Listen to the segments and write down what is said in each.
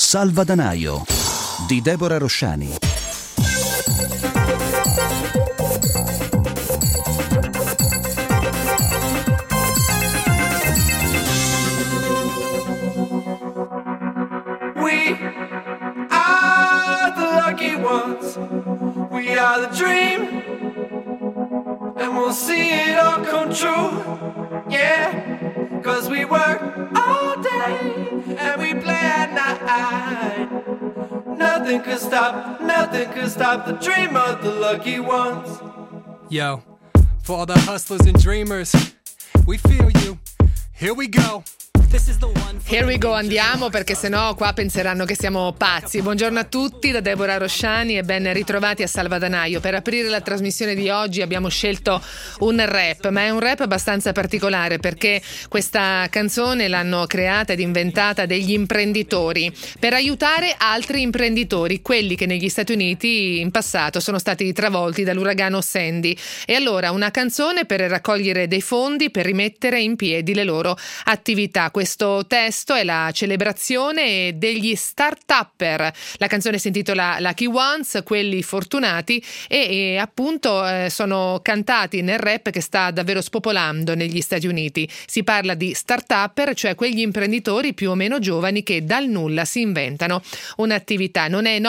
Salvadanaio di Deborah Rosciani. We are the lucky ones. We are the dream. And we'll see it all come true. Yeah. 'Cause we work all day and we play at night. Nothing could stop the dream of the lucky ones. Yo, for all the hustlers and dreamers, we feel you. Here we go. Here we go, andiamo, perché sennò qua penseranno che siamo pazzi. Buongiorno a tutti da Deborah Rosciani e ben ritrovati a Salvadanaio. Per aprire la trasmissione di oggi abbiamo scelto un rap, ma è un rap abbastanza particolare perché questa canzone l'hanno creata ed inventata degli imprenditori per aiutare altri imprenditori, quelli che negli Stati Uniti in passato sono stati travolti dall'uragano Sandy. E allora una canzone per raccogliere dei fondi per rimettere in piedi le loro attività. Questo testo è la celebrazione degli start-upper. La canzone si intitola Lucky Ones, quelli fortunati, e appunto sono cantati nel rap che sta davvero spopolando negli Stati Uniti. Si parla di start-upper, cioè quegli imprenditori più o meno giovani che dal nulla si inventano un'attività. Non è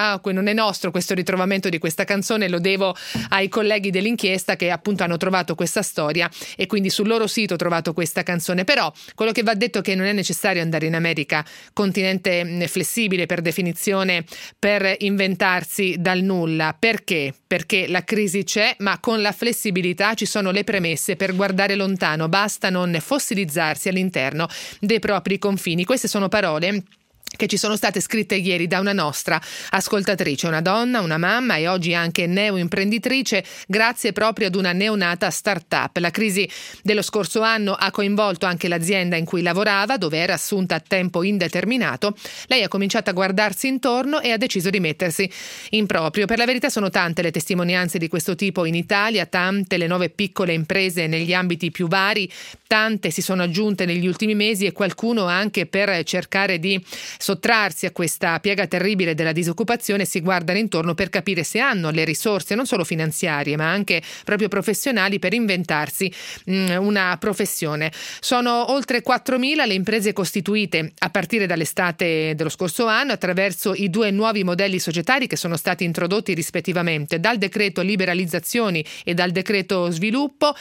nostro questo ritrovamento di questa canzone, lo devo ai colleghi dell'inchiesta che appunto hanno trovato questa storia e quindi sul loro sito ho trovato questa canzone. Però quello che va detto è che non è necessario andare in America, continente flessibile per definizione, per inventarsi dal nulla. Perché? Perché la crisi c'è, ma con la flessibilità ci sono le premesse per guardare lontano, basta non fossilizzarsi all'interno dei propri confini. Queste sono parole che ci sono state scritte ieri da una nostra ascoltatrice, una donna, una mamma e oggi anche neoimprenditrice, grazie proprio ad una neonata start-up. La crisi dello scorso anno ha coinvolto anche l'azienda in cui lavorava, dove era assunta a tempo indeterminato. Lei ha cominciato a guardarsi intorno e ha deciso di mettersi in proprio. Per la verità sono tante le testimonianze di questo tipo in Italia, tante le nuove piccole imprese negli ambiti più vari, tante si sono aggiunte negli ultimi mesi e qualcuno anche per cercare di sottrarsi a questa piaga terribile della disoccupazione si guardano intorno per capire se hanno le risorse non solo finanziarie ma anche proprio professionali per inventarsi una professione. Sono oltre 4.000 le imprese costituite a partire dall'estate dello scorso anno attraverso i 2 nuovi modelli societari che sono stati introdotti rispettivamente dal decreto liberalizzazioni e dal decreto sviluppo.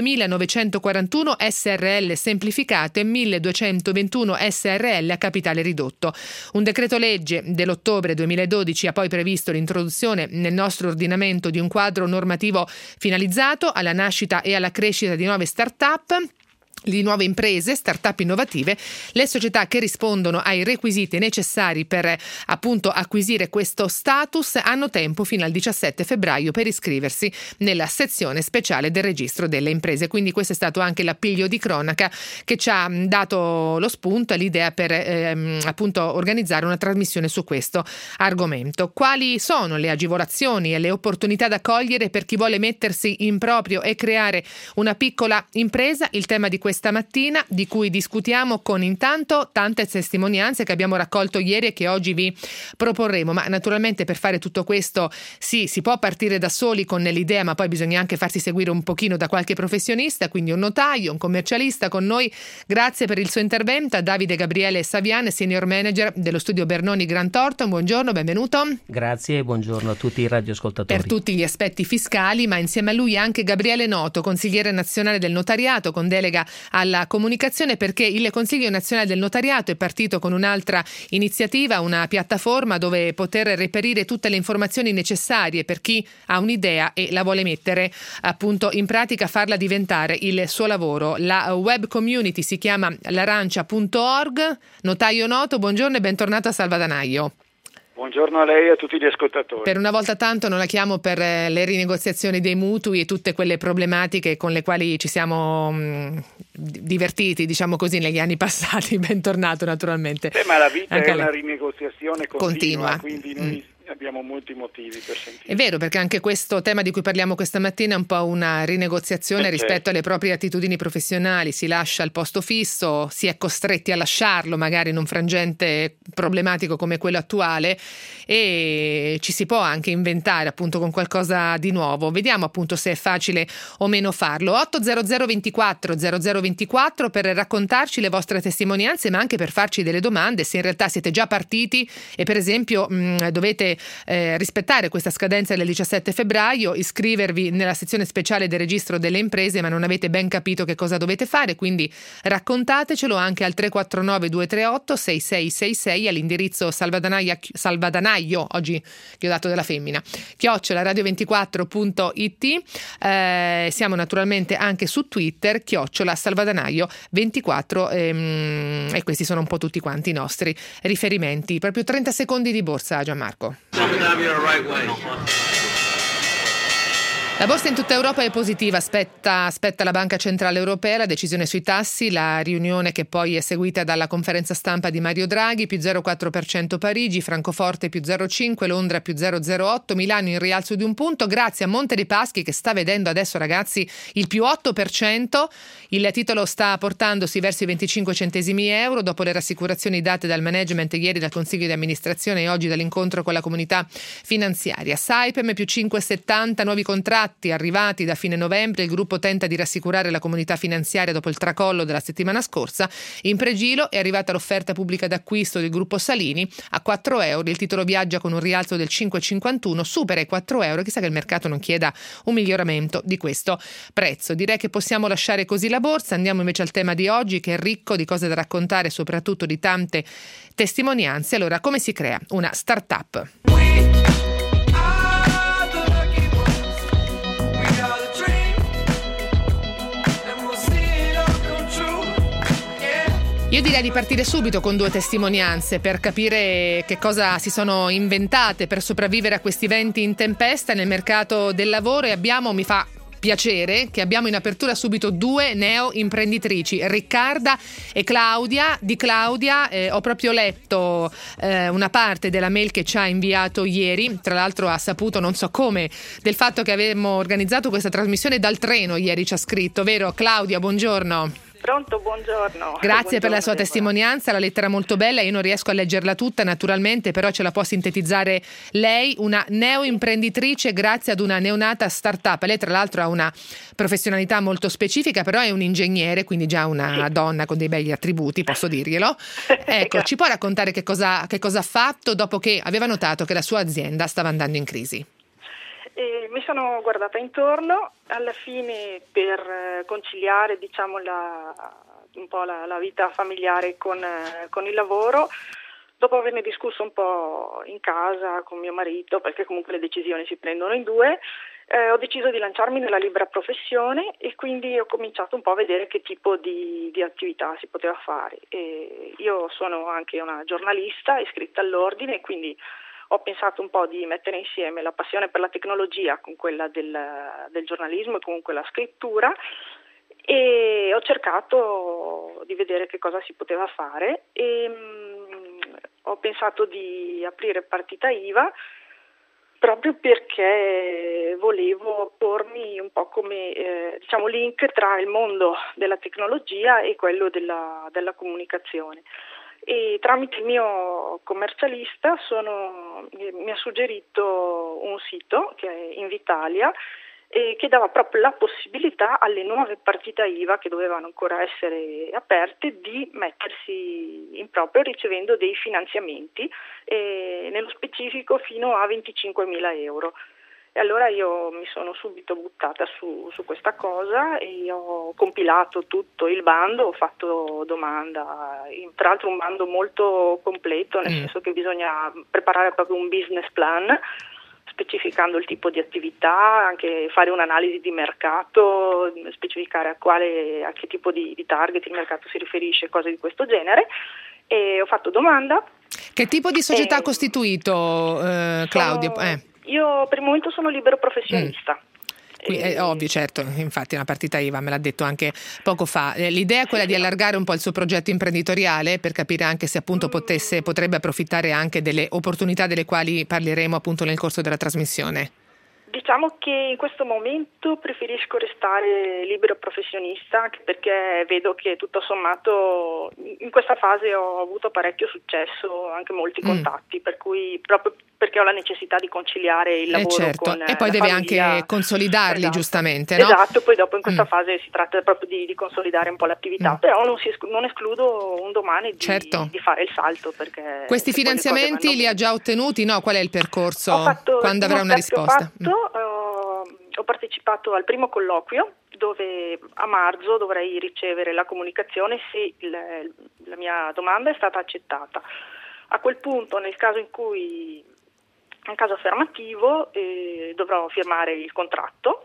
2.941 SRL semplificate e 1.221 SRL a capitale ridotto. Un decreto legge dell'ottobre 2012 ha poi previsto l'introduzione nel nostro ordinamento di un quadro normativo finalizzato alla nascita e alla crescita di nuove start-up, di nuove imprese, start-up innovative. Le società che rispondono ai requisiti necessari per appunto acquisire questo status hanno tempo fino al 17 febbraio per iscriversi nella sezione speciale del registro delle imprese. Quindi questo è stato anche l'appiglio di cronaca che ci ha dato lo spunto e l'idea per appunto organizzare una trasmissione su questo argomento. Quali sono le agevolazioni e le opportunità da cogliere per chi vuole mettersi in proprio e creare una piccola impresa? Il tema di questa mattina, di cui discutiamo con intanto tante testimonianze che abbiamo raccolto ieri e che oggi vi proporremo. Ma naturalmente per fare tutto questo sì, si può partire da soli con l'idea, ma poi bisogna anche farsi seguire un pochino da qualche professionista, quindi un notaio, un commercialista con noi. Grazie per il suo intervento a Davide Gabriele Savian, senior manager dello studio Bernoni Grant Thornton. Buongiorno, benvenuto. Grazie e buongiorno a tutti i radioascoltatori. Per tutti gli aspetti fiscali, ma insieme a lui anche Gabriele Noto, consigliere nazionale del notariato con delega alla comunicazione, perché il Consiglio Nazionale del Notariato è partito con un'altra iniziativa, una piattaforma dove poter reperire tutte le informazioni necessarie per chi ha un'idea e la vuole mettere appunto in pratica, farla diventare il suo lavoro. La web community si chiama l'arancia.org. Notaio Noto, buongiorno e bentornato a Salvadanaio. Buongiorno a lei e a tutti gli ascoltatori. Per una volta tanto non la chiamo per le rinegoziazioni dei mutui e tutte quelle problematiche con le quali ci siamo divertiti, diciamo così, negli anni passati. Bentornato naturalmente. Ma la vita anche è una rinegoziazione continua, quindi noi abbiamo molti motivi per sentire. È vero, perché anche questo tema di cui parliamo questa mattina è un po' una rinegoziazione rispetto alle proprie attitudini professionali. Si lascia il posto fisso, si è costretti a lasciarlo magari in un frangente problematico come quello attuale, e ci si può anche inventare appunto con qualcosa di nuovo. Vediamo appunto se è facile o meno farlo. 800 24 0024 per raccontarci le vostre testimonianze, ma anche per farci delle domande, se in realtà siete già partiti e per esempio dovete rispettare questa scadenza del 17 febbraio, iscrivervi nella sezione speciale del registro delle imprese, ma non avete ben capito che cosa dovete fare, quindi raccontatecelo anche al 349 238 6666 all'indirizzo salvadanaio, oggi che ho dato della femmina, @radio24.it. Siamo naturalmente anche su Twitter, @salvadanaio24, e questi sono un po' tutti quanti i nostri riferimenti. Proprio 30 secondi di borsa, Gianmarco. La borsa in tutta Europa è positiva, aspetta la Banca Centrale Europea, la decisione sui tassi, la riunione che poi è seguita dalla conferenza stampa di Mario Draghi, più 0,4% Parigi, Francoforte più 0,5%, Londra più 0,08%, Milano in rialzo di 1 punto, grazie a Monte dei Paschi che sta vedendo adesso, ragazzi, il più 8%, il titolo sta portandosi verso i 25 centesimi euro dopo le rassicurazioni date dal management ieri dal Consiglio di amministrazione e oggi dall'incontro con la comunità finanziaria. Saipem più 5,70, nuovi contratti arrivati da fine novembre, il gruppo tenta di rassicurare la comunità finanziaria dopo il tracollo della settimana scorsa. In pregilo è arrivata l'offerta pubblica d'acquisto del gruppo Salini a 4 euro, il titolo viaggia con un rialzo del 5,51, supera i 4 euro, chissà che il mercato non chieda un miglioramento di questo prezzo. Direi che possiamo lasciare così la borsa, andiamo invece al tema di oggi che è ricco di cose da raccontare e soprattutto di tante testimonianze. Allora, come si crea una startup? Io direi di partire subito con 2 testimonianze per capire che cosa si sono inventate per sopravvivere a questi venti in tempesta nel mercato del lavoro, e mi fa piacere che abbiamo in apertura subito 2 neo imprenditrici, Riccarda e Claudia. Di Claudia ho proprio letto una parte della mail che ci ha inviato ieri, tra l'altro ha saputo non so come del fatto che avevamo organizzato questa trasmissione dal treno ieri, ci ha scritto, vero Claudia? Buongiorno. Pronto, buongiorno. Grazie per la sua testimonianza, la lettera molto bella, io non riesco a leggerla tutta naturalmente, però ce la può sintetizzare lei, una neoimprenditrice grazie ad una neonata startup. Lei tra l'altro ha una professionalità molto specifica, però è un ingegnere, quindi già una donna con dei begli attributi, posso dirglielo. Ecco, ci può raccontare che cosa ha fatto dopo che aveva notato che la sua azienda stava andando in crisi? Mi sono guardata intorno, alla fine per conciliare un po' la vita familiare con il lavoro, dopo averne discusso un po' in casa con mio marito, perché comunque le decisioni si prendono in 2, ho deciso di lanciarmi nella libera professione e quindi ho cominciato un po' a vedere che tipo di attività si poteva fare. Io sono anche una giornalista iscritta all'ordine e quindi ho pensato un po' di mettere insieme la passione per la tecnologia con quella del giornalismo e comunque la scrittura, e ho cercato di vedere che cosa si poteva fare e ho pensato di aprire partita IVA proprio perché volevo pormi un po' come link tra il mondo della tecnologia e quello della comunicazione. E tramite il mio commercialista mi ha suggerito un sito che è Invitalia, che dava proprio la possibilità alle nuove partite IVA che dovevano ancora essere aperte di mettersi in proprio ricevendo dei finanziamenti, nello specifico fino a 25.000 euro. E allora io mi sono subito buttata su questa cosa e ho compilato tutto il bando, ho fatto domanda, tra l'altro un bando molto completo, nel senso che bisogna preparare proprio un business plan, specificando il tipo di attività, anche fare un'analisi di mercato, specificare a che tipo di target il mercato si riferisce, cose di questo genere. E ho fatto domanda. Che tipo di società ha costituito Claudia? Io per il momento sono libero professionista. È ovvio, certo, infatti una partita IVA, me l'ha detto anche poco fa. L'idea è quella di allargare un po' il suo progetto imprenditoriale per capire anche se appunto potrebbe approfittare anche delle opportunità delle quali parleremo appunto nel corso della trasmissione. Diciamo che in questo momento preferisco restare libero professionista, anche perché vedo che tutto sommato in questa fase ho avuto parecchio successo, anche molti contatti, per cui proprio perché ho la necessità di conciliare il lavoro con e poi la deve famiglia. Anche consolidarli, Esatto. Giustamente, no? Esatto, poi dopo in questa fase si tratta proprio di consolidare un po' l'attività, però non escludo un domani di fare il salto, perché questi finanziamenti li ha già ottenuti? No, qual è il percorso? Quando avrà una risposta? Ho partecipato al primo colloquio dove a marzo dovrei ricevere la comunicazione se la mia domanda è stata accettata. A quel punto, nel caso affermativo, dovrò firmare il contratto,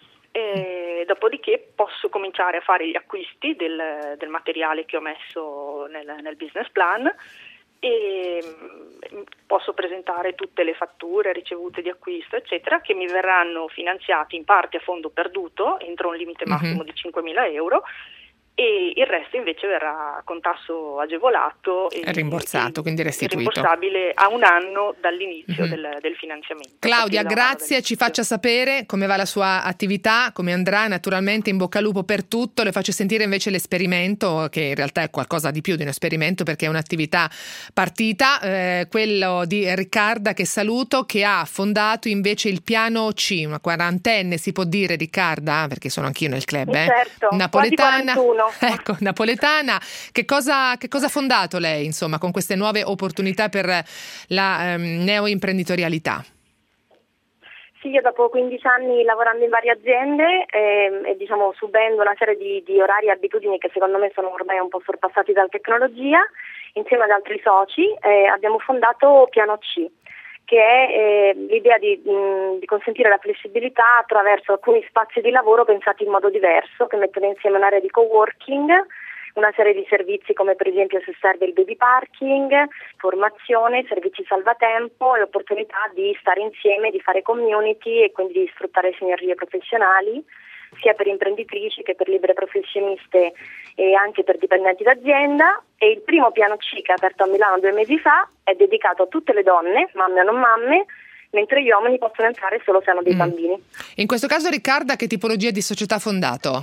dopodiché posso cominciare a fare gli acquisti del materiale che ho messo nel business plan e posso presentare tutte le fatture ricevute di acquisto eccetera, che mi verranno finanziati in parte a fondo perduto entro un limite massimo di 5.000 euro, e il resto invece verrà con tasso agevolato e rimborsato, quindi restituito. Rimborsabile a un anno dall'inizio del finanziamento. Claudia, grazie, ci faccia sapere come va la sua attività, come andrà. Naturalmente in bocca al lupo per tutto. Le faccio sentire invece l'esperimento, che in realtà è qualcosa di più di un esperimento perché è un'attività partita, quello di Riccarda, che saluto, che ha fondato invece il Piano C, una quarantenne si può dire, Riccarda, perché sono anch'io nel club, certo, napoletana. quasi 41. Ecco, napoletana. Che cosa ha fondato lei, insomma, con queste nuove opportunità per la neoimprenditorialità? Sì, io dopo 15 anni lavorando in varie aziende e diciamo subendo una serie di orari e abitudini che secondo me sono ormai un po' sorpassati dalla tecnologia, insieme ad altri soci abbiamo fondato Piano C, che è l'idea di consentire la flessibilità attraverso alcuni spazi di lavoro pensati in modo diverso, che mettono insieme un'area di coworking, una serie di servizi come per esempio se serve il baby parking, formazione, servizi salvatempo e opportunità di stare insieme, di fare community e quindi di sfruttare sinergie professionali, sia per imprenditrici che per libere professioniste e anche per dipendenti d'azienda. E il primo Piano C, che è aperto a Milano 2 mesi fa, è dedicato a tutte le donne, mamme o non mamme, mentre gli uomini possono entrare solo se hanno dei bambini. In questo caso, Riccarda, che tipologia di società ha fondato?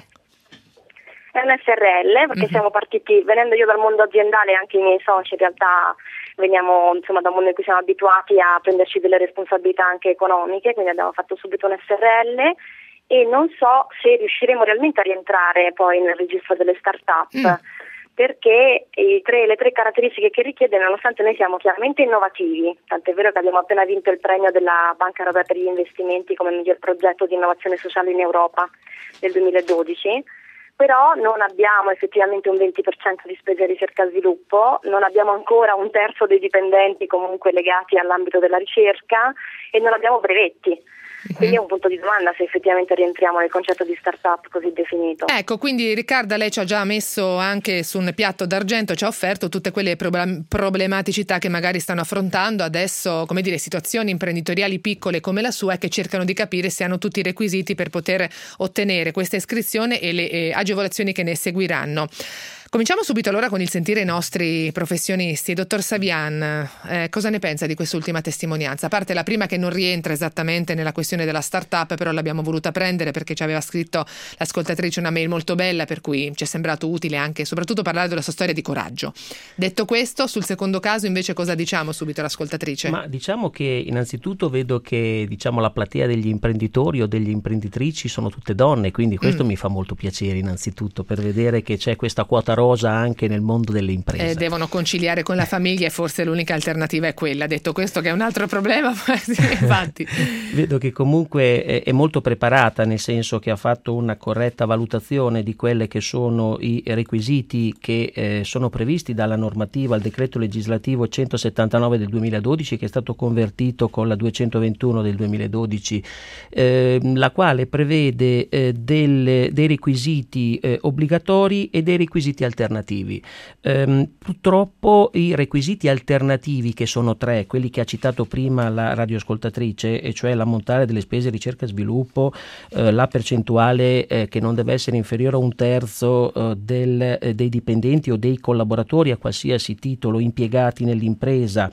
È un SRL, perché siamo partiti, venendo io dal mondo aziendale, anche i miei soci in realtà veniamo da un mondo in cui siamo abituati a prenderci delle responsabilità anche economiche, quindi abbiamo fatto subito un SRL e non so se riusciremo realmente a rientrare poi nel registro delle start-up, perché le tre caratteristiche che richiede, nonostante noi siamo chiaramente innovativi, tant'è vero che abbiamo appena vinto il premio della Banca Europea per gli investimenti come miglior progetto di innovazione sociale in Europa del 2012, però non abbiamo effettivamente un 20% di spese di ricerca e sviluppo, non abbiamo ancora un terzo dei dipendenti comunque legati all'ambito della ricerca e non abbiamo brevetti. Quindi è un punto di domanda se effettivamente rientriamo nel concetto di start-up così definito. Ecco, quindi Riccarda, lei ci ha già messo anche su un piatto d'argento, ci ha offerto tutte quelle problematicità che magari stanno affrontando adesso, come dire, situazioni imprenditoriali piccole come la sua, e che cercano di capire se hanno tutti i requisiti per poter ottenere questa iscrizione e le agevolazioni che ne seguiranno. Cominciamo subito allora con il sentire i nostri professionisti. Dottor Savian, cosa ne pensa di quest'ultima testimonianza? A parte la prima, che non rientra esattamente nella questione della start-up, però l'abbiamo voluta prendere perché ci aveva scritto l'ascoltatrice una mail molto bella, per cui ci è sembrato utile anche soprattutto parlare della sua storia di coraggio. Detto questo, sul secondo caso invece cosa diciamo subito all'ascoltatrice? Ma diciamo che innanzitutto vedo che la platea degli imprenditori o degli imprenditrici sono tutte donne, quindi questo mi fa molto piacere innanzitutto, per vedere che c'è questa quota rosa anche nel mondo delle imprese. Devono conciliare con la famiglia e forse l'unica alternativa è quella. Detto questo, che è un altro problema, infatti. Vedo che comunque è molto preparata, nel senso che ha fatto una corretta valutazione di quelle che sono i requisiti che sono previsti dalla normativa, il decreto legislativo 179 del 2012, che è stato convertito con la 221 del 2012, la quale prevede dei requisiti obbligatori e dei requisiti alternativi. Purtroppo i requisiti alternativi, che sono 3, quelli che ha citato prima la radioascoltatrice, e cioè l'ammontare delle spese ricerca e sviluppo, la percentuale che non deve essere inferiore a 1/3 dei dipendenti o dei collaboratori a qualsiasi titolo impiegati nell'impresa,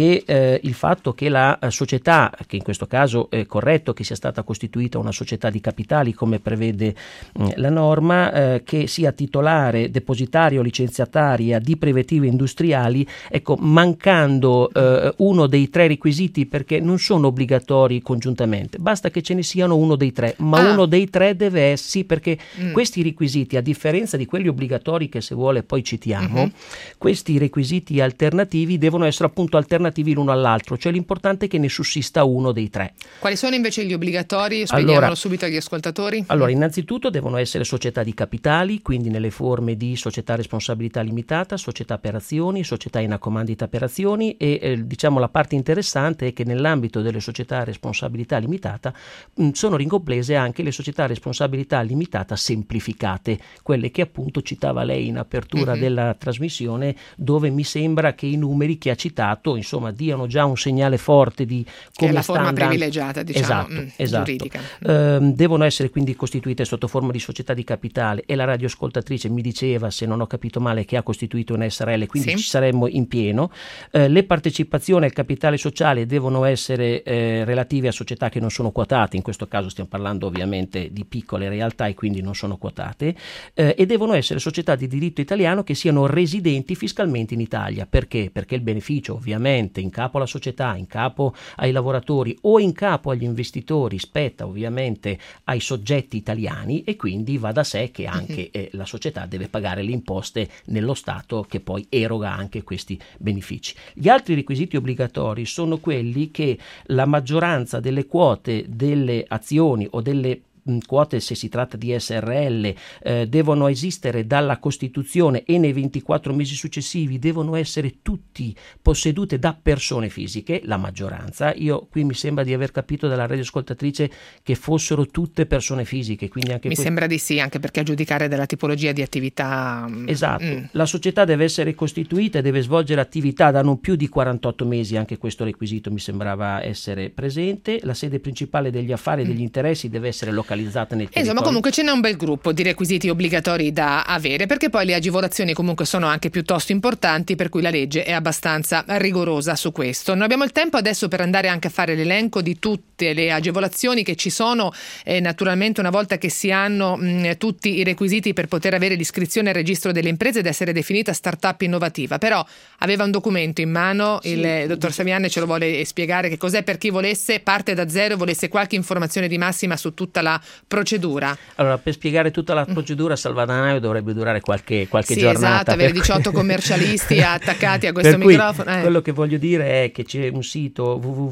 e il fatto che la società, che in questo caso è corretto che sia stata costituita una società di capitali come prevede la norma, che sia titolare, depositaria o licenziataria di preventivi industriali, ecco, mancando uno dei 3 requisiti, perché non sono obbligatori congiuntamente, basta che ce ne siano uno dei 3, ma uno dei 3 deve essere, perché questi requisiti, a differenza di quelli obbligatori che se vuole poi citiamo, questi requisiti alternativi devono essere appunto alternativi l'uno all'altro, cioè l'importante è che ne sussista uno dei 3. Quali sono invece gli obbligatori? Spieghiamolo subito agli ascoltatori. Allora, innanzitutto devono essere società di capitali, quindi nelle forme di società a responsabilità limitata, società per azioni, società in accomandita per azioni, e diciamo la parte interessante è che nell'ambito delle società a responsabilità limitata sono ricomprese anche le società a responsabilità limitata semplificate, quelle che appunto citava lei in apertura della trasmissione, dove mi sembra che i numeri che ha citato insomma diano già un segnale forte di come è la sta forma andando. privilegiata, diciamo, esatto. giuridica. Devono essere quindi costituite sotto forma di società di capitale, e la radioascoltatrice mi diceva, se non ho capito male, che ha costituito un SRL, quindi ci saremmo in pieno. Le partecipazioni al capitale sociale devono essere relative a società che non sono quotate, in questo caso stiamo parlando ovviamente di piccole realtà e quindi non sono quotate, e devono essere società di diritto italiano che siano residenti fiscalmente in Italia. Perché? Perché il beneficio ovviamente in capo alla società, in capo ai lavoratori o in capo agli investitori spetta ovviamente ai soggetti italiani, e quindi va da sé che anche la società deve pagare le imposte nello Stato che poi eroga anche questi benefici. Gli altri requisiti obbligatori sono quelli che la maggioranza delle quote delle azioni o delle quote, se si tratta di SRL, devono esistere dalla Costituzione, e nei 24 mesi successivi devono essere tutti possedute da persone fisiche, la maggioranza. Io qui mi sembra di aver capito dalla radioascoltatrice che fossero tutte persone fisiche, quindi anche sembra di sì, anche perché a giudicare dalla tipologia di attività. Esatto. La società deve essere costituita e deve svolgere attività da non più di 48 mesi, anche questo requisito mi sembrava essere presente. La sede principale degli affari e degli interessi deve essere localizzata nel territorio. Insomma, comunque ce n'è un bel gruppo di requisiti obbligatori da avere, perché poi le agevolazioni comunque sono anche piuttosto importanti, per cui la legge è abbastanza rigorosa su questo. Non abbiamo il tempo adesso per andare anche a fare l'elenco di tutte le agevolazioni che ci sono, naturalmente una volta che si hanno tutti i requisiti per poter avere l'iscrizione al registro delle imprese ed essere definita startup innovativa. Però aveva un documento in mano, il dottor Saviane ce lo vuole spiegare che cos'è, per chi volesse parte da zero e volesse qualche informazione di massima su tutta la procedura. Allora, per spiegare tutta la procedura Salvadanaio dovrebbe durare qualche giornata. Esatto, avere 18 commercialisti attaccati a questo microfono. Quello che voglio dire è che c'è un sito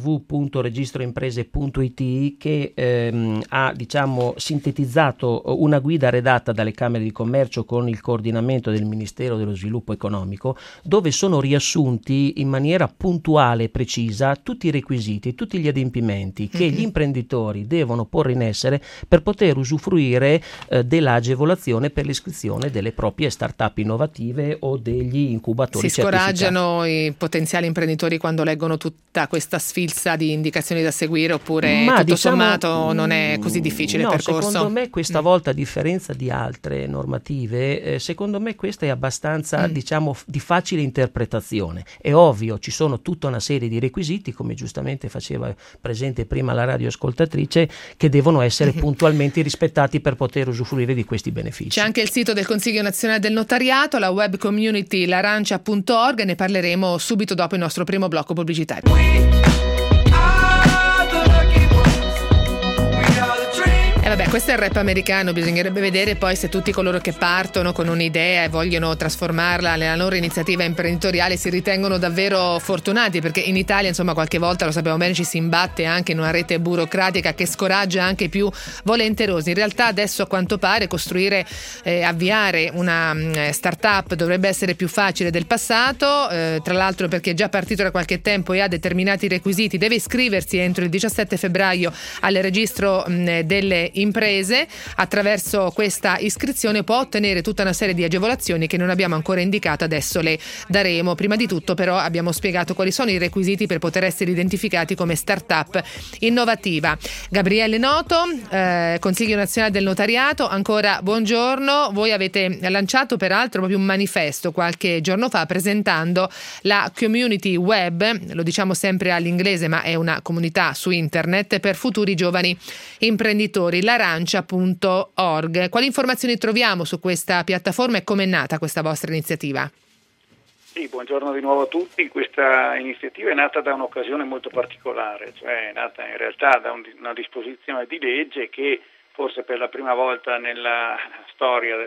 www.registroimprese.it che ha sintetizzato una guida redatta dalle Camere di Commercio con il coordinamento del Ministero dello Sviluppo Economico, dove sono riassunti in maniera puntuale e precisa tutti i requisiti, tutti gli adempimenti che gli imprenditori devono porre in essere per poter usufruire dell'agevolazione per l'iscrizione delle proprie start-up innovative o degli incubatori certificati. Si scoraggiano i potenziali imprenditori quando leggono tutta questa sfilza di indicazioni da seguire, oppure tutto sommato non è così difficile il percorso? Secondo me questa volta, a differenza di altre normative, secondo me questa è abbastanza di facile interpretazione. È ovvio, ci sono tutta una serie di requisiti, come giustamente faceva presente prima la radioascoltatrice, che devono essere puntualmente rispettati per poter usufruire di questi benefici. C'è anche il sito del Consiglio Nazionale del Notariato, la web community l'arancia.org, e ne parleremo subito dopo il nostro primo blocco pubblicitario. Questo è il rap americano, bisognerebbe vedere poi se tutti coloro che partono con un'idea e vogliono trasformarla nella loro iniziativa imprenditoriale si ritengono davvero fortunati, perché in Italia, insomma, qualche volta, lo sappiamo bene, ci si imbatte anche in una rete burocratica che scoraggia anche i più volenterosi. In realtà adesso, a quanto pare, costruire, avviare una startup dovrebbe essere più facile del passato, tra l'altro perché è già partito da qualche tempo e ha determinati requisiti, deve iscriversi entro il 17 febbraio al registro delle imprese, imprese attraverso questa iscrizione può ottenere tutta una serie di agevolazioni che non abbiamo ancora indicato, adesso le daremo. Prima di tutto però abbiamo spiegato quali sono i requisiti per poter essere identificati come startup innovativa. Gabriele Noto, Consiglio Nazionale del Notariato, ancora buongiorno. Voi avete lanciato peraltro proprio un manifesto qualche giorno fa presentando la community web, lo diciamo sempre all'inglese ma è una comunità su internet per futuri giovani imprenditori, l'arancia.org. Quali informazioni troviamo su questa piattaforma e come è nata questa vostra iniziativa? Sì, buongiorno di nuovo a tutti. Questa iniziativa è nata da un'occasione molto particolare, cioè è nata in realtà da una disposizione di legge che forse per la prima volta nella storia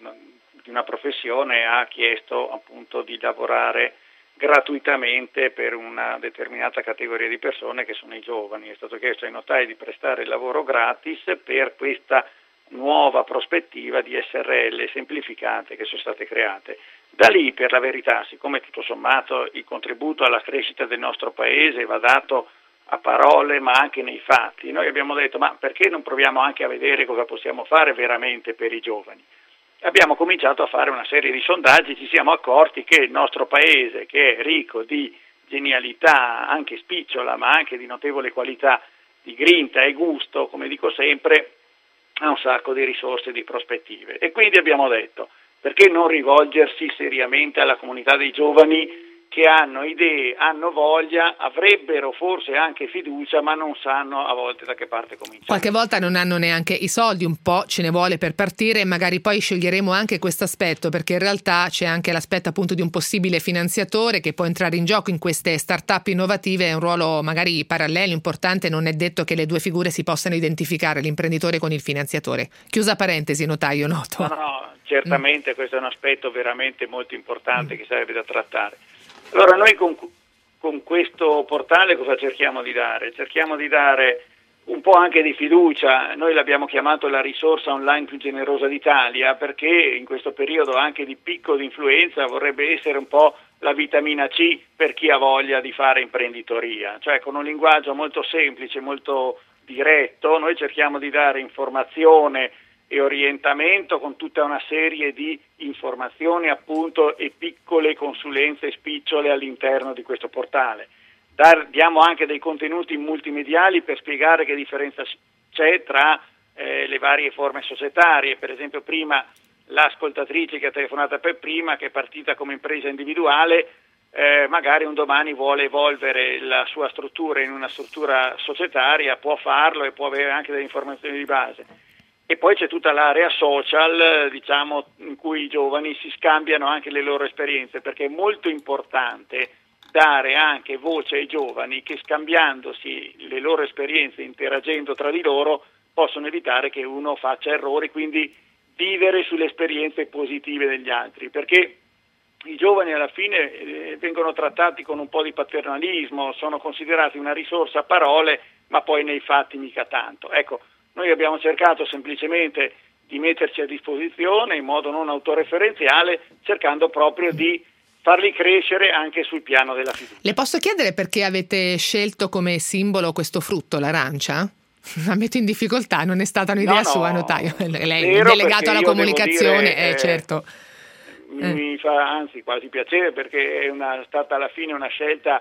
di una professione ha chiesto appunto di lavorare gratuitamente per una determinata categoria di persone che sono i giovani. È stato chiesto ai notai di prestare il lavoro gratis per questa nuova prospettiva di SRL semplificate che sono state create. Da lì, per la verità, siccome tutto sommato il contributo alla crescita del nostro paese va dato a parole ma anche nei fatti, noi abbiamo detto ma perché non proviamo anche a vedere cosa possiamo fare veramente per i giovani? Abbiamo cominciato a fare una serie di sondaggi, ci siamo accorti che il nostro paese, che è ricco di genialità, anche spicciola ma anche di notevole qualità, di grinta e gusto, come dico sempre, ha un sacco di risorse e di prospettive. E quindi abbiamo detto, perché non rivolgersi seriamente alla comunità dei giovani che hanno idee, hanno voglia, avrebbero forse anche fiducia, ma non sanno a volte da che parte cominciare. Qualche volta non hanno neanche i soldi, un po' ce ne vuole per partire, magari poi sceglieremo anche questo aspetto, perché in realtà c'è anche l'aspetto appunto di un possibile finanziatore che può entrare in gioco in queste start-up innovative, è un ruolo magari parallelo, importante, non è detto che le due figure si possano identificare, l'imprenditore con il finanziatore. Chiusa parentesi, notaio Noto. No, certamente questo è un aspetto veramente molto importante che sarebbe da trattare. Allora noi con questo portale cosa cerchiamo di dare? Cerchiamo di dare un po' anche di fiducia, noi l'abbiamo chiamato la risorsa online più generosa d'Italia perché in questo periodo anche di picco di influenza vorrebbe essere un po' la vitamina C per chi ha voglia di fare imprenditoria, cioè con un linguaggio molto semplice, molto diretto, noi cerchiamo di dare informazione e orientamento con tutta una serie di informazioni appunto e piccole consulenze spicciole all'interno di questo portale. Diamo anche dei contenuti multimediali per spiegare che differenza c'è tra le varie forme societarie, per esempio prima l'ascoltatrice che ha telefonato per prima, che è partita come impresa individuale, magari un domani vuole evolvere la sua struttura in una struttura societaria, può farlo e può avere anche delle informazioni di base. E poi c'è tutta l'area social, diciamo, in cui i giovani si scambiano anche le loro esperienze, perché è molto importante dare anche voce ai giovani che scambiandosi le loro esperienze, interagendo tra di loro, possono evitare che uno faccia errori, quindi vivere sulle esperienze positive degli altri, perché i giovani alla fine vengono trattati con un po' di paternalismo, sono considerati una risorsa a parole, ma poi nei fatti mica tanto. Ecco, noi abbiamo cercato semplicemente di metterci a disposizione in modo non autoreferenziale, cercando proprio di farli crescere anche sul piano della fiducia. Le posso chiedere perché avete scelto come simbolo questo frutto, l'arancia? La metto in difficoltà, non è stata un'idea sua, notaio. Lei è delegato alla comunicazione, certo. Mi fa anzi quasi piacere perché è stata alla fine una scelta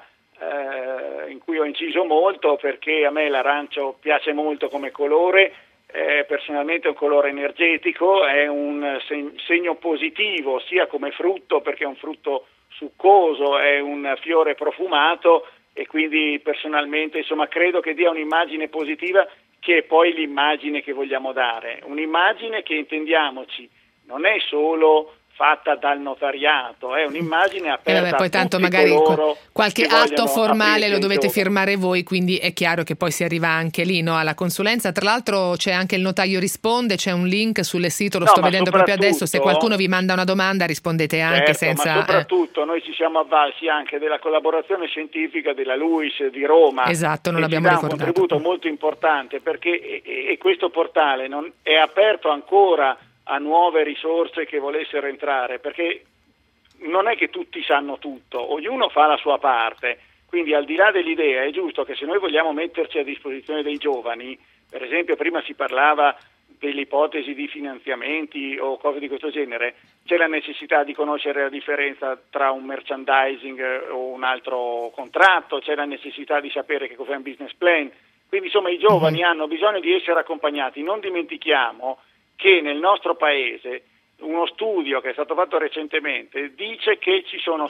in cui ho inciso molto, perché a me l'arancio piace molto come colore, personalmente è un colore energetico, è un segno positivo sia come frutto perché è un frutto succoso, è un fiore profumato e quindi personalmente insomma credo che dia un'immagine positiva, che è poi l'immagine che vogliamo dare, un'immagine che, intendiamoci, non è solo fatta dal notariato, è un'immagine aperta poi a tanto tutti magari coloro qualche che atto formale lo dovete giovani. firmare voi, quindi è chiaro che poi si arriva anche lì, no, alla consulenza. Tra l'altro c'è anche il notaio risponde, c'è un link sul sito, lo sto vedendo proprio adesso, se qualcuno vi manda una domanda rispondete anche, certo, senza... ma soprattutto noi ci siamo avvalsi anche della collaborazione scientifica della LUIS di Roma, esatto, non che l'abbiamo ci dà ricordato. un contributo molto importante perché e questo portale è aperto ancora a nuove risorse che volessero entrare, perché non è che tutti sanno tutto, ognuno fa la sua parte, quindi al di là dell'idea è giusto che se noi vogliamo metterci a disposizione dei giovani, per esempio prima si parlava delle ipotesi di finanziamenti o cose di questo genere, c'è la necessità di conoscere la differenza tra un merchandising o un altro contratto, c'è la necessità di sapere che cos'è un business plan. Quindi insomma i giovani hanno bisogno di essere accompagnati. Non dimentichiamo che nel nostro paese uno studio che è stato fatto recentemente dice che ci sono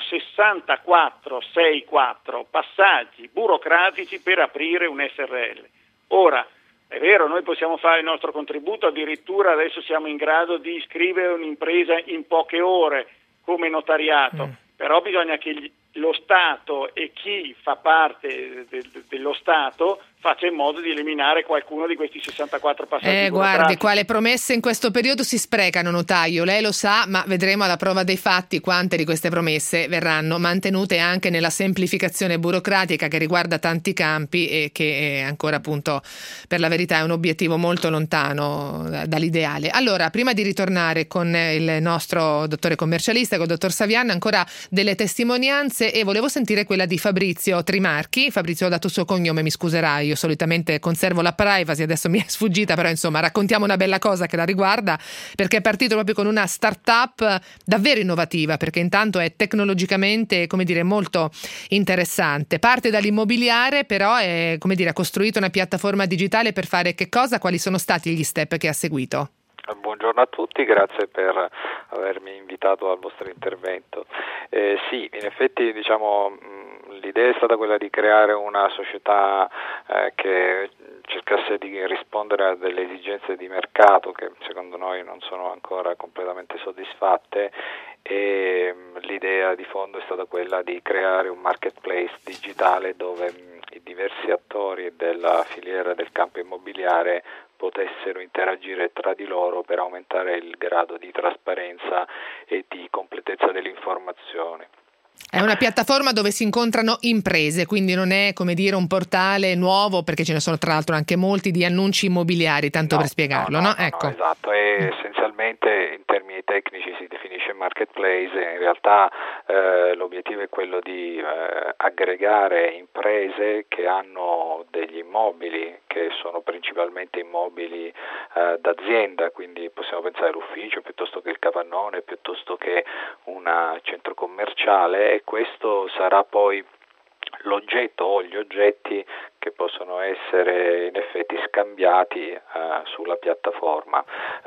64 passaggi burocratici per aprire un SRL. Ora, è vero, noi possiamo fare il nostro contributo, addirittura adesso siamo in grado di iscrivere un'impresa in poche ore come notariato, però bisogna che lo Stato e chi fa parte dello Stato faccia in modo di eliminare qualcuno di questi 64 passaggi. Guardi, quale promesse in questo periodo si sprecano, notaio, lei lo sa, ma vedremo alla prova dei fatti quante di queste promesse verranno mantenute anche nella semplificazione burocratica che riguarda tanti campi e che ancora appunto per la verità è un obiettivo molto lontano dall'ideale. Allora, prima di ritornare con il nostro dottore commercialista, con il dottor Savian, ancora delle testimonianze e volevo sentire quella di Fabrizio Trimarchi. Fabrizio ha dato il suo cognome, mi scuserà, io solitamente conservo la privacy, adesso mi è sfuggita, però insomma raccontiamo una bella cosa che la riguarda, perché è partito proprio con una startup davvero innovativa, perché intanto è tecnologicamente, come dire, molto interessante. Parte dall'immobiliare, però è, come dire, ha costruito una piattaforma digitale per fare che cosa? Quali sono stati gli step che ha seguito? Buongiorno a tutti, grazie per avermi invitato al vostro intervento. Sì, in effetti l'idea è stata quella di creare una società che cercasse di rispondere a delle esigenze di mercato che secondo noi non sono ancora completamente soddisfatte, e l'idea di fondo è stata quella di creare un marketplace digitale dove i diversi attori della filiera del campo immobiliare potessero interagire tra di loro per aumentare il grado di trasparenza e di completezza delle informazioni. È una piattaforma dove si incontrano imprese, quindi non è, come dire, un portale nuovo, perché ce ne sono tra l'altro anche molti di annunci immobiliari, tanto per spiegarlo, no? Ecco. No, esatto, e essenzialmente in termini tecnici si definisce marketplace, in realtà l'obiettivo è quello di aggregare imprese che hanno degli immobili che sono principalmente immobili d'azienda, quindi possiamo pensare all'ufficio piuttosto che il capannone, piuttosto che un centro commerciale, e questo sarà poi l'oggetto o gli oggetti che possono essere in effetti scambiati sulla piattaforma.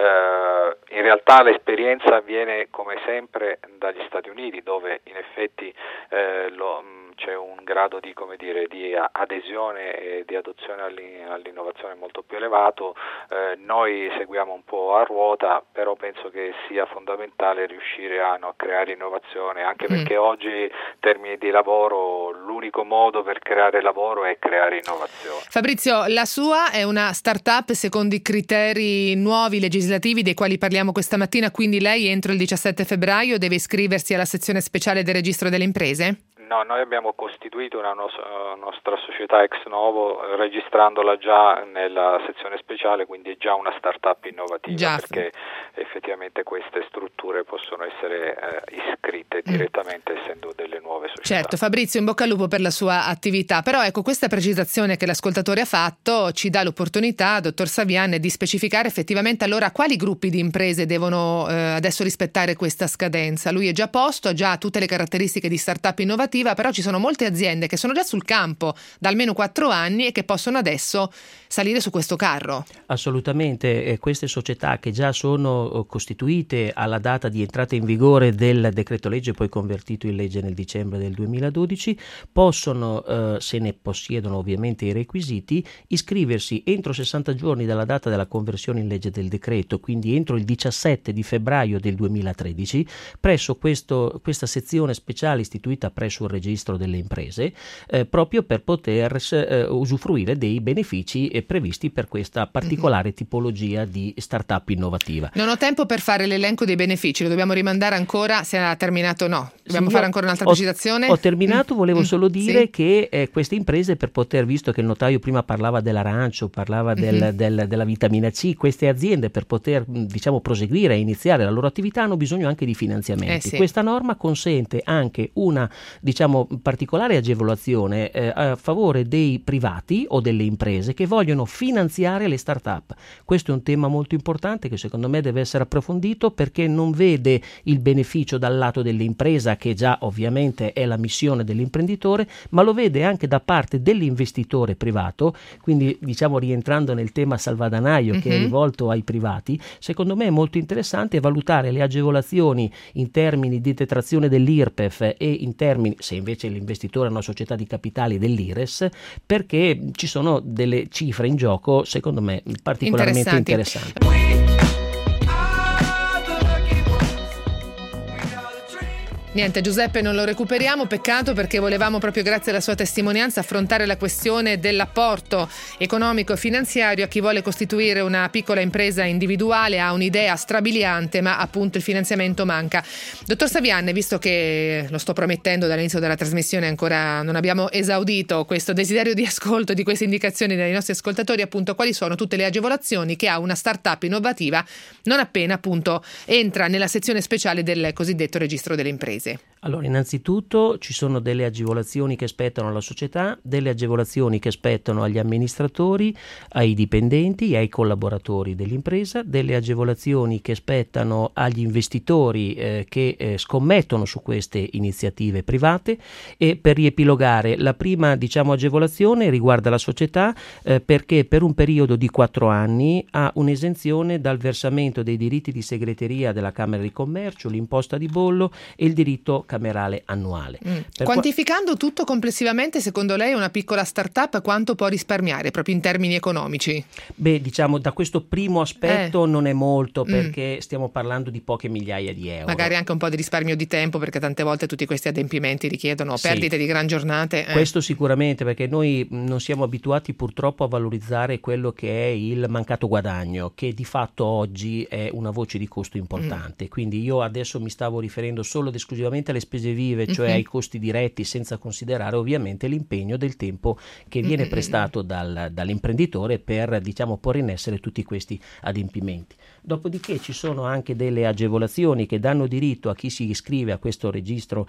In realtà l'esperienza avviene come sempre dagli Stati Uniti, dove in effetti c'è un grado di adesione e di adozione all'innovazione molto più elevato. Noi seguiamo un po' a ruota, però penso che sia fondamentale riuscire a creare innovazione, anche perché oggi in termini di lavoro l'unico modo per creare lavoro è creare innovazione. Fabrizio, la sua è una startup secondo i criteri nuovi legislativi dei quali parliamo questa mattina, quindi lei entro il 17 febbraio deve iscriversi alla sezione speciale del registro delle imprese? No, noi abbiamo costituito una nostra società ex novo registrandola già nella sezione speciale, quindi è già una startup innovativa, perché effettivamente queste strutture possono essere iscritte direttamente essendo delle nuove società. Certo, Fabrizio, in bocca al lupo per la sua attività, però ecco, questa precisazione che l'ascoltatore ha fatto ci dà l'opportunità, dottor Savian, di specificare effettivamente allora quali gruppi di imprese devono adesso rispettare questa scadenza. Lui è già a posto, ha già tutte le caratteristiche di startup innovativa, però ci sono molte aziende che sono già sul campo da almeno 4 anni e che possono adesso salire su questo carro. Assolutamente, queste società che già sono costituite alla data di entrata in vigore del decreto legge poi convertito in legge nel dicembre del 2012 possono, se ne possiedono ovviamente i requisiti, iscriversi entro 60 giorni dalla data della conversione in legge del decreto, quindi entro il 17 di febbraio del 2013, presso questa sezione speciale istituita presso il registro delle imprese, proprio per poter usufruire dei benefici previsti per questa particolare tipologia di startup innovativa. Non ho tempo per fare l'elenco dei benefici, lo dobbiamo rimandare ancora, se ha terminato no, dobbiamo fare ancora un'altra precisazione? Ho terminato, volevo solo dire che queste imprese, per poter, visto che il notaio prima parlava dell'arancio, parlava della vitamina C, queste aziende per poter proseguire e iniziare la loro attività hanno bisogno anche di finanziamenti. Questa norma consente anche una particolare agevolazione a favore dei privati o delle imprese che vogliono finanziare le start-up. Questo è un tema molto importante che secondo me deve essere approfondito, perché non vede il beneficio dal lato dell'impresa, che già ovviamente è la missione dell'imprenditore, ma lo vede anche da parte dell'investitore privato. Quindi rientrando nel tema salvadanaio che è rivolto ai privati, secondo me è molto interessante valutare le agevolazioni in termini di detrazione dell'IRPEF e in termini, se invece l'investitore è una società di capitali, dell'IRES, perché ci sono delle cifre in gioco secondo me particolarmente interessanti. Niente, Giuseppe non lo recuperiamo, peccato, perché volevamo proprio grazie alla sua testimonianza affrontare la questione dell'apporto economico e finanziario a chi vuole costituire una piccola impresa individuale, ha un'idea strabiliante ma appunto il finanziamento manca. Dottor Savianne, visto che lo sto promettendo dall'inizio della trasmissione, ancora non abbiamo esaudito questo desiderio di ascolto, di queste indicazioni dai nostri ascoltatori, appunto quali sono tutte le agevolazioni che ha una startup innovativa non appena appunto entra nella sezione speciale del cosiddetto registro delle imprese. Allora, innanzitutto ci sono delle agevolazioni che spettano alla società, delle agevolazioni che spettano agli amministratori, ai dipendenti e ai collaboratori dell'impresa, delle agevolazioni che spettano agli investitori che scommettono su queste iniziative private. E per riepilogare, la prima agevolazione riguarda la società perché per un periodo di 4 anni ha un'esenzione dal versamento dei diritti di segreteria della Camera di Commercio, l'imposta di bollo e il diritto camerale annuale. Quantificando tutto complessivamente, secondo lei una piccola startup quanto può risparmiare proprio in termini economici? Da questo primo aspetto non è molto, perché stiamo parlando di poche migliaia di euro. Magari anche un po' di risparmio di tempo, perché tante volte tutti questi adempimenti richiedono perdite di gran giornate. Questo sicuramente, perché noi non siamo abituati purtroppo a valorizzare quello che è il mancato guadagno, che di fatto oggi è una voce di costo importante. Quindi io adesso mi stavo riferendo solo ed esclusivamente alle spese vive, cioè ai costi diretti, senza considerare ovviamente l'impegno del tempo che viene prestato dall'imprenditore per porre in essere tutti questi adempimenti. Dopodiché ci sono anche delle agevolazioni che danno diritto a chi si iscrive a questo registro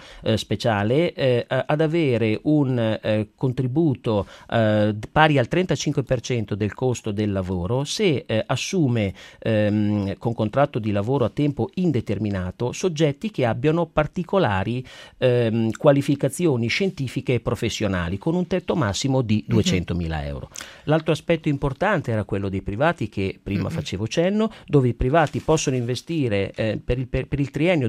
speciale ad avere un contributo pari al 35% del costo del lavoro se assume con contratto di lavoro a tempo indeterminato soggetti che abbiano particolari qualificazioni scientifiche e professionali, con un tetto massimo di 200.000 euro. L'altro aspetto importante era quello dei privati, che prima facevo cenno, dove i privati possono investire per il triennio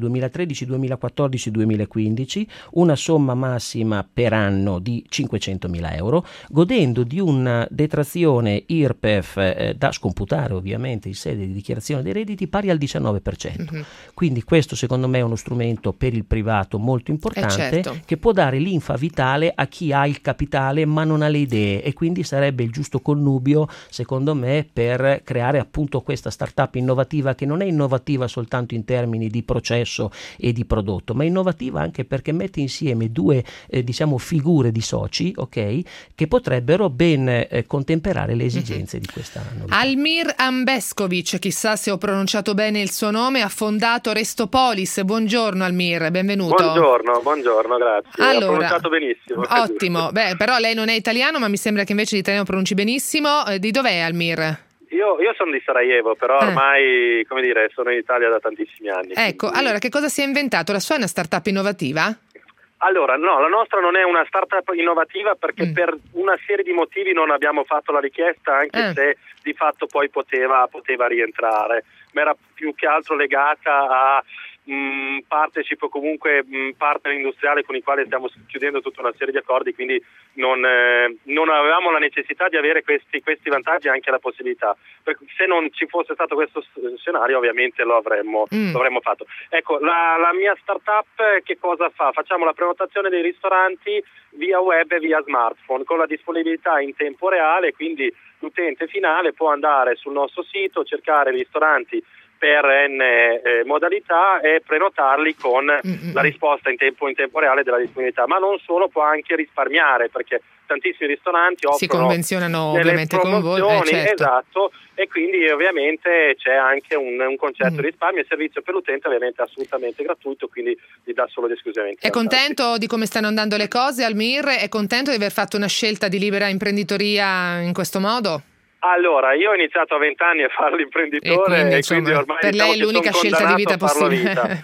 2013-2014-2015 una somma massima per anno di 500.000 euro, godendo di una detrazione IRPEF da scomputare ovviamente in sede di dichiarazione dei redditi pari al 19%. Quindi questo secondo me è uno strumento per il privato molto importante, che può dare linfa vitale a chi ha il capitale ma non ha le idee, e quindi sarebbe il giusto connubio secondo me per creare appunto questa startup innovativa, che non è innovativa soltanto in termini di processo e di prodotto, ma innovativa anche perché mette insieme due figure di soci, che potrebbero ben contemperare le esigenze di questa novità. Almir Ambeskovic, chissà se ho pronunciato bene il suo nome, ha fondato Restopolis. Buongiorno Almir, benvenuto. Buongiorno, grazie. Allora, ho pronunciato benissimo. Ottimo. Però lei non è italiano, ma mi sembra che invece l'italiano pronunci benissimo. Di dov'è Almir? Io sono di Sarajevo, però ormai, sono in Italia da tantissimi anni. Ecco, quindi... allora che cosa si è inventato? La sua è una startup innovativa? Allora, no, la nostra non è una startup innovativa perché per una serie di motivi non abbiamo fatto la richiesta, anche se di fatto poi poteva rientrare, ma era più che altro legata a partnership o comunque partner industriale con i quali stiamo chiudendo tutta una serie di accordi, quindi non avevamo la necessità di avere questi vantaggi e anche la possibilità. Se non ci fosse stato questo scenario ovviamente lo avremmo fatto. Ecco, la mia startup che cosa fa? Facciamo la prenotazione dei ristoranti via web e via smartphone con la disponibilità in tempo reale, quindi l'utente finale può andare sul nostro sito, cercare ristoranti per N modalità e prenotarli con la risposta in tempo reale della disponibilità, ma non solo, può anche risparmiare, perché tantissimi ristoranti offrono si convenzionano ovviamente con voi, certo. Esatto, e quindi ovviamente c'è anche un concetto di risparmio, e servizio per l'utente ovviamente assolutamente gratuito, quindi gli dà solo ed esclusivamente. È contento di come stanno andando le cose al MIR? È contento di aver fatto una scelta di libera imprenditoria in questo modo? Allora, io ho iniziato a 20 anni a fare l'imprenditore e quindi ormai per lei è l'unica scelta di vita possibile.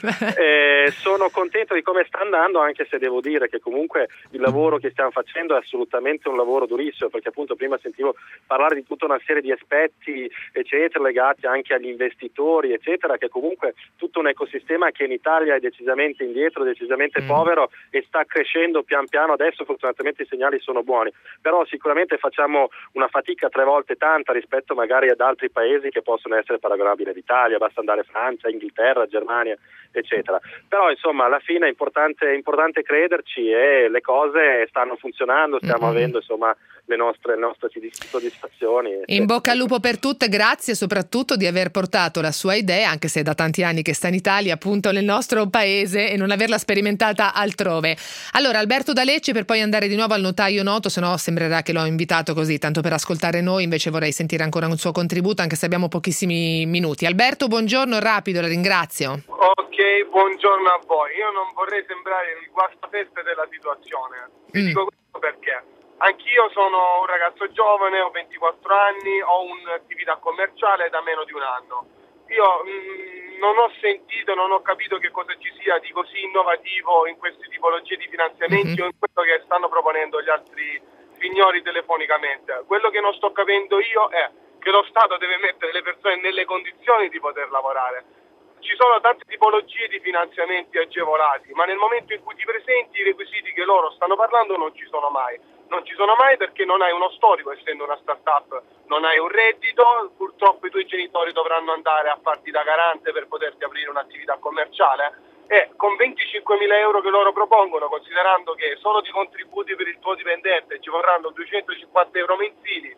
Sono contento di come sta andando, anche se devo dire che comunque il lavoro che stiamo facendo è assolutamente un lavoro durissimo, perché appunto prima sentivo parlare di tutta una serie di aspetti eccetera legati anche agli investitori eccetera, che comunque tutto un ecosistema che in Italia è decisamente indietro, decisamente povero, e sta crescendo pian piano. Adesso fortunatamente i segnali sono buoni, però sicuramente facciamo una fatica 3 volte tanta rispetto magari ad altri paesi che possono essere paragonabili all'Italia, basta andare a Francia, Inghilterra, Germania eccetera. Però insomma alla fine è importante crederci, e le cose stanno funzionando, stiamo avendo insomma le nostre soddisfazioni. In bocca al lupo per tutte, grazie soprattutto di aver portato la sua idea, anche se è da tanti anni che sta in Italia, appunto nel nostro paese, e non averla sperimentata altrove. Allora Alberto da Lecce, per poi andare di nuovo al notaio Noto, se no sembrerà che l'ho invitato così tanto per ascoltare noi, invece vorrei sentire ancora un suo contributo, anche se abbiamo pochissimi minuti. Alberto, buongiorno, rapido, la ringrazio. Ok, buongiorno a voi. Io non vorrei sembrare il guastafeste della situazione. Vi dico questo perché anch'io sono un ragazzo giovane, ho 24 anni, ho un'attività commerciale da meno di un anno. Io non ho sentito, non ho capito che cosa ci sia di così innovativo in queste tipologie di finanziamenti o in quello che stanno proponendo gli altri signori telefonicamente. Quello che non sto capendo io è che lo Stato deve mettere le persone nelle condizioni di poter lavorare. Ci sono tante tipologie di finanziamenti agevolati, ma nel momento in cui ti presenti i requisiti che loro stanno parlando non ci sono mai. Non ci sono mai perché non hai uno storico, essendo una start-up, non hai un reddito, purtroppo i tuoi genitori dovranno andare a farti da garante per poterti aprire un'attività commerciale, e con 25.000 euro che loro propongono, considerando che solo di contributi per il tuo dipendente ci vorranno 250 euro mensili,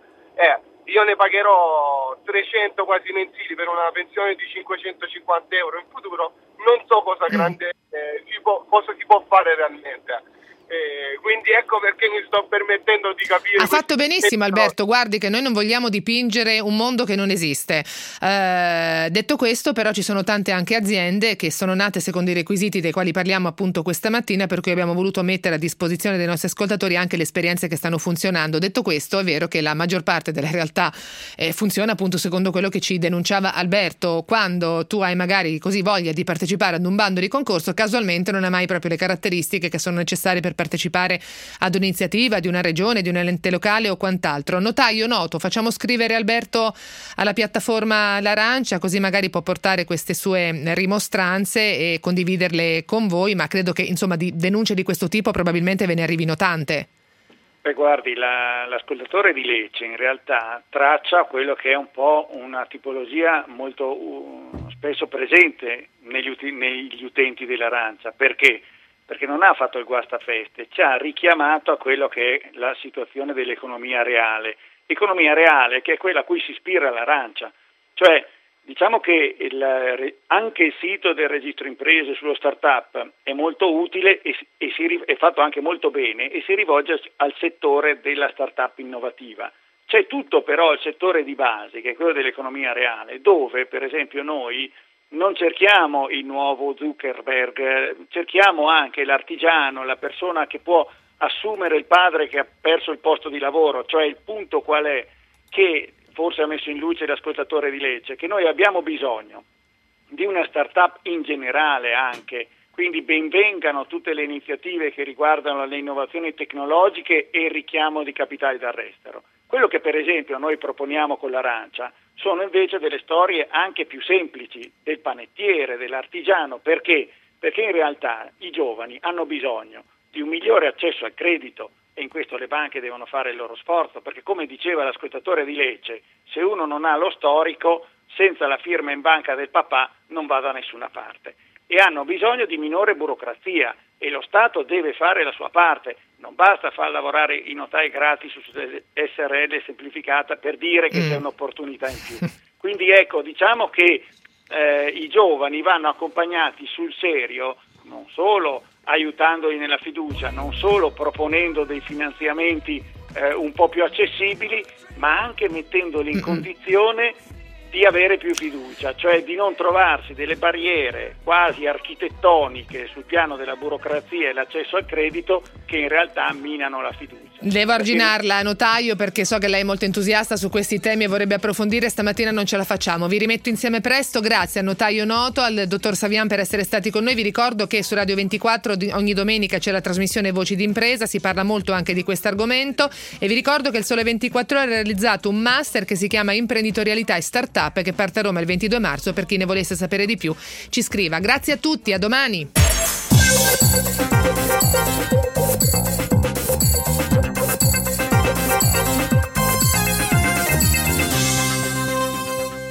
io ne pagherò 300 quasi mensili per una pensione di 550 euro in futuro, non so cosa grande cosa si può fare realmente. Quindi ecco perché mi sto permettendo di capire. Ha fatto benissimo Alberto, guardi che noi non vogliamo dipingere un mondo che non esiste. Detto questo, però ci sono tante anche aziende che sono nate secondo i requisiti dei quali parliamo appunto questa mattina, per cui abbiamo voluto mettere a disposizione dei nostri ascoltatori anche le esperienze che stanno funzionando. Detto questo, è vero che la maggior parte della realtà funziona appunto secondo quello che ci denunciava Alberto. Quando tu hai magari così voglia di partecipare ad un bando di concorso, casualmente non hai mai proprio le caratteristiche che sono necessarie per partecipare ad un'iniziativa di una regione, di un ente locale o quant'altro. Notaio Noto, facciamo scrivere Alberto alla piattaforma L'Arancia, così magari può portare queste sue rimostranze e condividerle con voi, ma credo che insomma di denunce di questo tipo probabilmente ve ne arrivino tante. Beh, guardi, l'ascoltatore di Lecce in realtà traccia quello che è un po' una tipologia molto spesso presente negli utenti dell'Arancia. Perché? Perché non ha fatto il guastafeste, ci ha richiamato a quello che è la situazione dell'economia reale che è quella a cui si ispira l'Arancia. Cioè, diciamo che anche il sito del registro imprese sullo startup è molto utile e è fatto anche molto bene e si rivolge al settore della startup innovativa. C'è tutto però il settore di base, che è quello dell'economia reale, dove per esempio noi non cerchiamo il nuovo Zuckerberg, cerchiamo anche l'artigiano, la persona che può assumere il padre che ha perso il posto di lavoro. Cioè il punto qual è? Che forse ha messo in luce l'ascoltatore di Lecce, che noi abbiamo bisogno di una startup in generale anche, quindi benvengano tutte le iniziative che riguardano le innovazioni tecnologiche e il richiamo di capitali dall'estero. Quello che per esempio noi proponiamo con l'Arancia sono invece delle storie anche più semplici, del panettiere, dell'artigiano. Perché? Perché in realtà i giovani hanno bisogno di un migliore accesso al credito, e in questo le banche devono fare il loro sforzo, perché come diceva l'ascoltatore di Lecce, se uno non ha lo storico, senza la firma in banca del papà non va da nessuna parte. E hanno bisogno di minore burocrazia, e lo Stato deve fare la sua parte. Non basta far lavorare i notai gratis su SRL semplificata per dire che c'è un'opportunità in più. Quindi ecco, diciamo che i giovani vanno accompagnati sul serio, non solo aiutandoli nella fiducia, non solo proponendo dei finanziamenti un po' più accessibili, ma anche mettendoli in condizione di avere più fiducia, cioè di non trovarsi delle barriere quasi architettoniche sul piano della burocrazia e l'accesso al credito che in realtà minano la fiducia. Devo arginarla, notaio, perché so che lei è molto entusiasta su questi temi e vorrebbe approfondire. Stamattina non ce la facciamo. Vi rimetto insieme presto. Grazie al notaio Noto, al dottor Savian per essere stati con noi. Vi ricordo che su Radio 24 ogni domenica c'è la trasmissione Voci d'Impresa, si parla molto anche di questo argomento, e vi ricordo che il Sole 24 Ore ha realizzato un master che si chiama Imprenditorialità e Startup, che parte a Roma il 22 marzo. Per chi ne volesse sapere di più ci scriva. Grazie a tutti, a domani.